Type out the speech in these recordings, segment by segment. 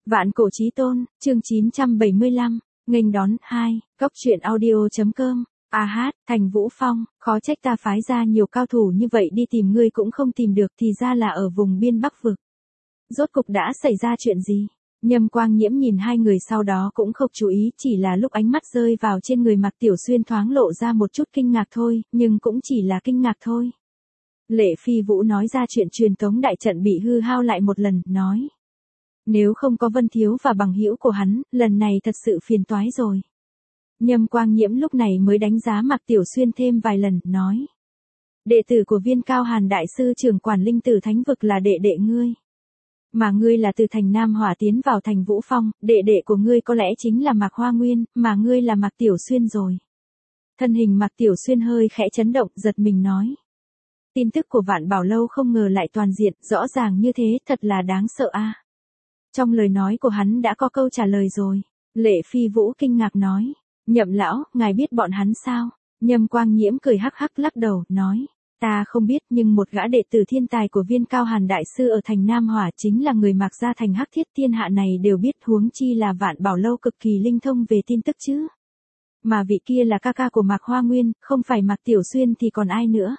Vạn cổ chí tôn, chương 975, nghênh đón 2, cốc truyện audio.com. A hát, Thành Vũ Phong, khó trách ta phái ra nhiều cao thủ như vậy đi tìm ngươi cũng không tìm được, thì ra là ở vùng biên Bắc vực. Rốt cục đã xảy ra chuyện gì? Nhâm Quang Nhiễm nhìn hai người sau đó cũng không chú ý, chỉ là lúc ánh mắt rơi vào trên người Mạc Tiểu Xuyên thoáng lộ ra một chút kinh ngạc thôi, nhưng cũng chỉ là kinh ngạc thôi. Lệ Phi Vũ nói ra chuyện truyền tống đại trận bị hư hao lại một lần, nói. Nếu không có Vân Thiếu và bằng hữu của hắn, lần này thật sự phiền toái rồi. Nhâm Quang Nhiễm lúc này mới đánh giá Mạc Tiểu Xuyên thêm vài lần, nói. Đệ tử của Viên Cao Hàn Đại Sư trưởng quản linh tử thánh vực là đệ đệ ngươi. Mà ngươi là từ thành Nam Hỏa tiến vào thành Vũ Phong, đệ đệ của ngươi có lẽ chính là Mạc Hoa Nguyên, mà ngươi là Mạc Tiểu Xuyên rồi. Thân hình Mạc Tiểu Xuyên hơi khẽ chấn động, giật mình nói. Tin tức của Vạn Bảo Lâu không ngờ lại toàn diện, rõ ràng như thế, thật là đáng sợ a. Trong lời nói của hắn đã có câu trả lời rồi. Lệ Phi Vũ kinh ngạc nói. Nhậm lão, ngài biết bọn hắn sao? Nhâm Quang Nhiễm cười hắc hắc lắc đầu, nói. Ta không biết, nhưng một gã đệ tử thiên tài của Viên Cao Hàn Đại Sư ở thành Nam Hỏa chính là người Mạc gia thành Hắc Thiết thiên hạ này đều biết, huống chi là Vạn Bảo Lâu cực kỳ linh thông về tin tức chứ. Mà vị kia là ca ca của Mạc Hoa Nguyên, không phải Mạc Tiểu Xuyên thì còn ai nữa?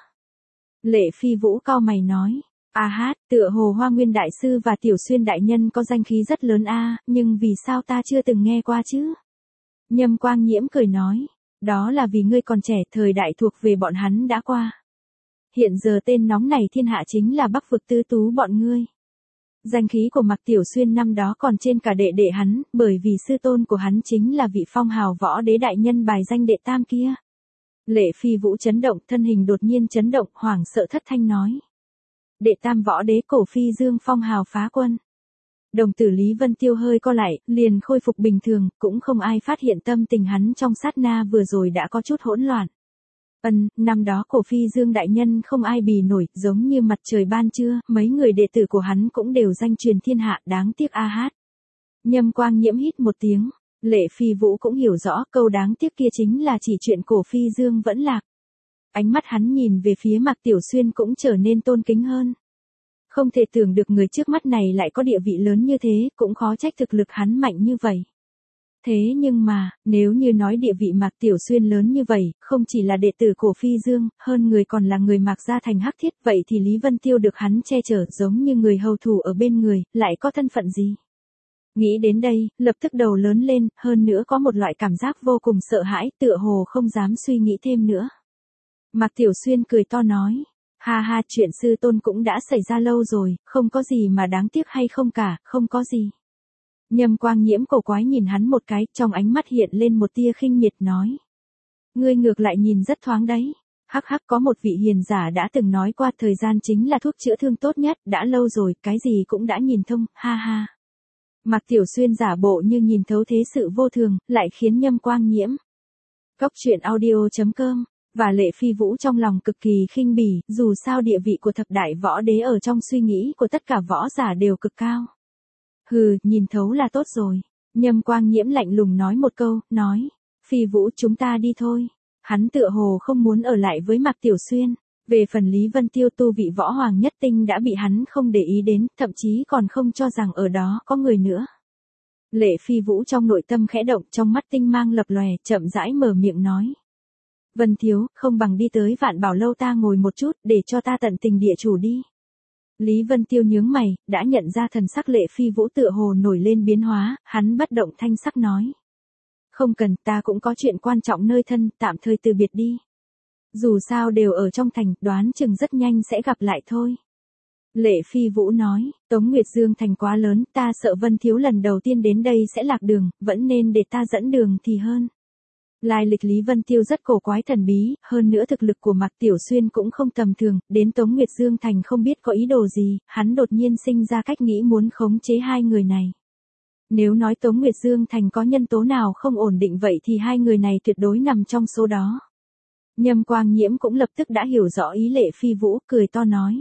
Lệ Phi Vũ cau mày nói. A hát, tựa hồ Hoa Nguyên Đại Sư và Tiểu Xuyên Đại Nhân có danh khí rất lớn a, nhưng vì sao ta chưa từng nghe qua chứ? Nhâm Quang Nhiễm cười nói. Đó là vì ngươi còn trẻ, thời đại thuộc về bọn hắn đã qua. Hiện giờ tên nóng này thiên hạ chính là Bắc vực tứ tú bọn ngươi. Danh khí của Mạc Tiểu Xuyên năm đó còn trên cả đệ đệ hắn, bởi vì sư tôn của hắn chính là vị phong hào võ đế đại nhân bài danh đệ tam kia. Lệ Phi Vũ chấn động, thân hình đột nhiên chấn động, hoảng sợ thất thanh nói. Đệ tam võ đế Cổ Phi Dương phong hào phá quân. Đồng tử Lý Vân Tiêu hơi co lại, liền khôi phục bình thường, cũng không ai phát hiện tâm tình hắn trong sát na vừa rồi đã có chút hỗn loạn. Năm đó Cổ Phi Dương đại nhân không ai bì nổi, giống như mặt trời ban trưa, mấy người đệ tử của hắn cũng đều danh truyền thiên hạ, đáng tiếc a hát. Nhâm Quang Nhiễm hít một tiếng, Lệ Phi Vũ cũng hiểu rõ câu đáng tiếc kia chính là chỉ chuyện Cổ Phi Dương vẫn lạc. Ánh mắt hắn nhìn về phía Mạc Tiểu Xuyên cũng trở nên tôn kính hơn. Không thể tưởng được người trước mắt này lại có địa vị lớn như thế, cũng khó trách thực lực hắn mạnh như vậy. Thế nhưng mà, nếu như nói địa vị Mạc Tiểu Xuyên lớn như vậy, không chỉ là đệ tử Cổ Phi Dương, hơn người còn là người Mạc gia thành Hắc Thiết, vậy thì Lý Vân Tiêu được hắn che chở giống như người hầu thủ ở bên người, lại có thân phận gì? Nghĩ đến đây, lập tức đầu lớn lên, hơn nữa có một loại cảm giác vô cùng sợ hãi, tựa hồ không dám suy nghĩ thêm nữa. Mạc Tiểu Xuyên cười to nói. Ha ha, chuyện sư tôn cũng đã xảy ra lâu rồi, không có gì mà đáng tiếc hay không cả, không có gì. Nhâm Quang Nhiễm cổ quái nhìn hắn một cái, trong ánh mắt hiện lên một tia khinh miệt nói. Ngươi ngược lại nhìn rất thoáng đấy. Hắc hắc, có một vị hiền giả đã từng nói qua thời gian chính là thuốc chữa thương tốt nhất, đã lâu rồi, cái gì cũng đã nhìn thông, ha ha. Mạc Tiểu Xuyên giả bộ như nhìn thấu thế sự vô thường, lại khiến Nhâm Quang Nhiễm. Cốc truyện audio.com. Và Lệ Phi Vũ trong lòng cực kỳ khinh bỉ, dù sao địa vị của thập đại võ đế ở trong suy nghĩ của tất cả võ giả đều cực cao. Hừ, nhìn thấu là tốt rồi. Nhâm Quang Nhiễm lạnh lùng nói một câu, nói. Phi Vũ, chúng ta đi thôi. Hắn tựa hồ không muốn ở lại với Mạc Tiểu Xuyên. Về phần Lý Vân Tiêu, tu vị võ hoàng nhất tinh đã bị hắn không để ý đến, thậm chí còn không cho rằng ở đó có người nữa. Lệ Phi Vũ trong nội tâm khẽ động, trong mắt tinh mang lập lòe, chậm rãi mở miệng nói. Vân Thiếu, không bằng đi tới Vạn Bảo Lâu ta ngồi một chút, để cho ta tận tình địa chủ đi. Lý Vân Tiêu nhướng mày, đã nhận ra thần sắc Lệ Phi Vũ tựa hồ nổi lên biến hóa, hắn bất động thanh sắc nói. Không cần, ta cũng có chuyện quan trọng nơi thân, tạm thời từ biệt đi. Dù sao đều ở trong thành, đoán chừng rất nhanh sẽ gặp lại thôi. Lệ Phi Vũ nói, Tống Nguyệt Dương thành quá lớn, ta sợ Vân Thiếu lần đầu tiên đến đây sẽ lạc đường, vẫn nên để ta dẫn đường thì hơn. Lai lịch Lý Vân Tiêu rất cổ quái thần bí, hơn nữa thực lực của Mạc Tiểu Xuyên cũng không tầm thường, đến Tống Nguyệt Dương thành không biết có ý đồ gì, hắn đột nhiên sinh ra cách nghĩ muốn khống chế hai người này. Nếu nói Tống Nguyệt Dương thành có nhân tố nào không ổn định vậy thì hai người này tuyệt đối nằm trong số đó. Nhâm Quang Nhiễm cũng lập tức đã hiểu rõ ý Lệ Phi Vũ, cười to nói.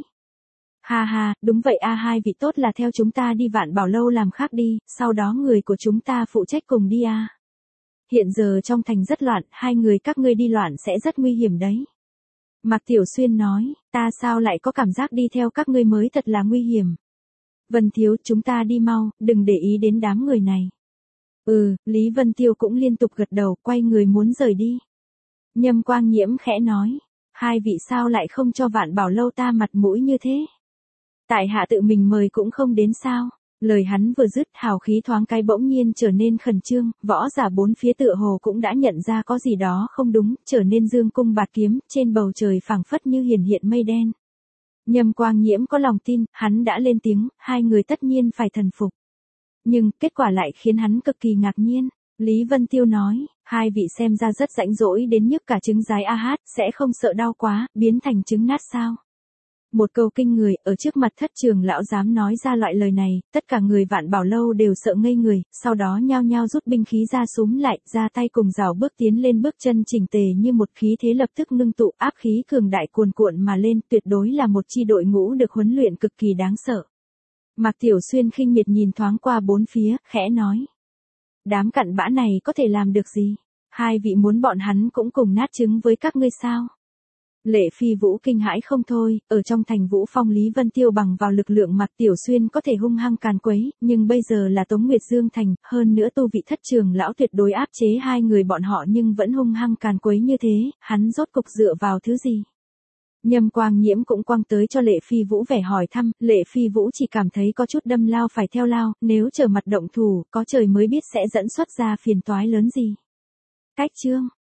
Ha ha, đúng vậy a, hai vị tốt là theo chúng ta đi Vạn Bảo Lâu làm khác đi, sau đó người của chúng ta phụ trách cùng đi a. Hiện giờ trong thành rất loạn, hai người các ngươi đi loạn sẽ rất nguy hiểm đấy. Mạc Tiểu Xuyên nói, ta sao lại có cảm giác đi theo các ngươi mới thật là nguy hiểm. Vân Thiếu, chúng ta đi mau, đừng để ý đến đám người này. Lý Vân Tiêu cũng liên tục gật đầu, quay người muốn rời đi. Nhâm Quang Nhiễm khẽ nói, hai vị sao lại không cho Vạn Bảo Lâu ta mặt mũi như thế? Tại hạ tự mình mời cũng không đến sao? Lời hắn vừa dứt, hào khí thoáng cái bỗng nhiên trở nên khẩn trương, võ giả bốn phía tựa hồ cũng đã nhận ra có gì đó không đúng, trở nên dương cung bạt kiếm, trên bầu trời phảng phất như hiển hiện mây đen. Nhâm Quang Nhiễm có lòng tin, hắn đã lên tiếng, hai người tất nhiên phải thần phục. Nhưng, kết quả lại khiến hắn cực kỳ ngạc nhiên. Lý Vân Tiêu nói, hai vị xem ra rất rãnh rỗi đến nhức cả trứng giái sẽ không sợ đau quá, biến thành trứng nát sao? Một câu kinh người, ở trước mặt Thất Trường lão dám nói ra loại lời này, tất cả người Vạn Bảo Lâu đều sợ ngây người, sau đó nhao nhao rút binh khí ra súm lại, ra tay cùng rào bước tiến lên, bước chân chỉnh tề như một khí thế lập tức ngưng tụ, áp khí cường đại cuồn cuộn mà lên, tuyệt đối là một chi đội ngũ được huấn luyện cực kỳ đáng sợ. Mạc Tiểu Xuyên khinh miệt nhìn thoáng qua bốn phía, khẽ nói. Đám cặn bã này có thể làm được gì? Hai vị muốn bọn hắn cũng cùng nát trứng với các ngươi sao? Lệ Phi Vũ kinh hãi không thôi, ở trong thành Vũ Phong Lý Vân Tiêu bằng vào lực lượng Mạc Tiểu Xuyên có thể hung hăng càn quấy, nhưng bây giờ là Tống Nguyệt Dương thành, hơn nữa tu vị Thất Trường lão tuyệt đối áp chế hai người bọn họ nhưng vẫn hung hăng càn quấy như thế, hắn rốt cục dựa vào thứ gì? Nhâm Quang Nhiễm cũng quăng tới cho Lệ Phi Vũ vẻ hỏi thăm, Lệ Phi Vũ chỉ cảm thấy có chút đâm lao phải theo lao, nếu trở mặt động thủ, có trời mới biết sẽ dẫn xuất ra phiền toái lớn gì. Cách chương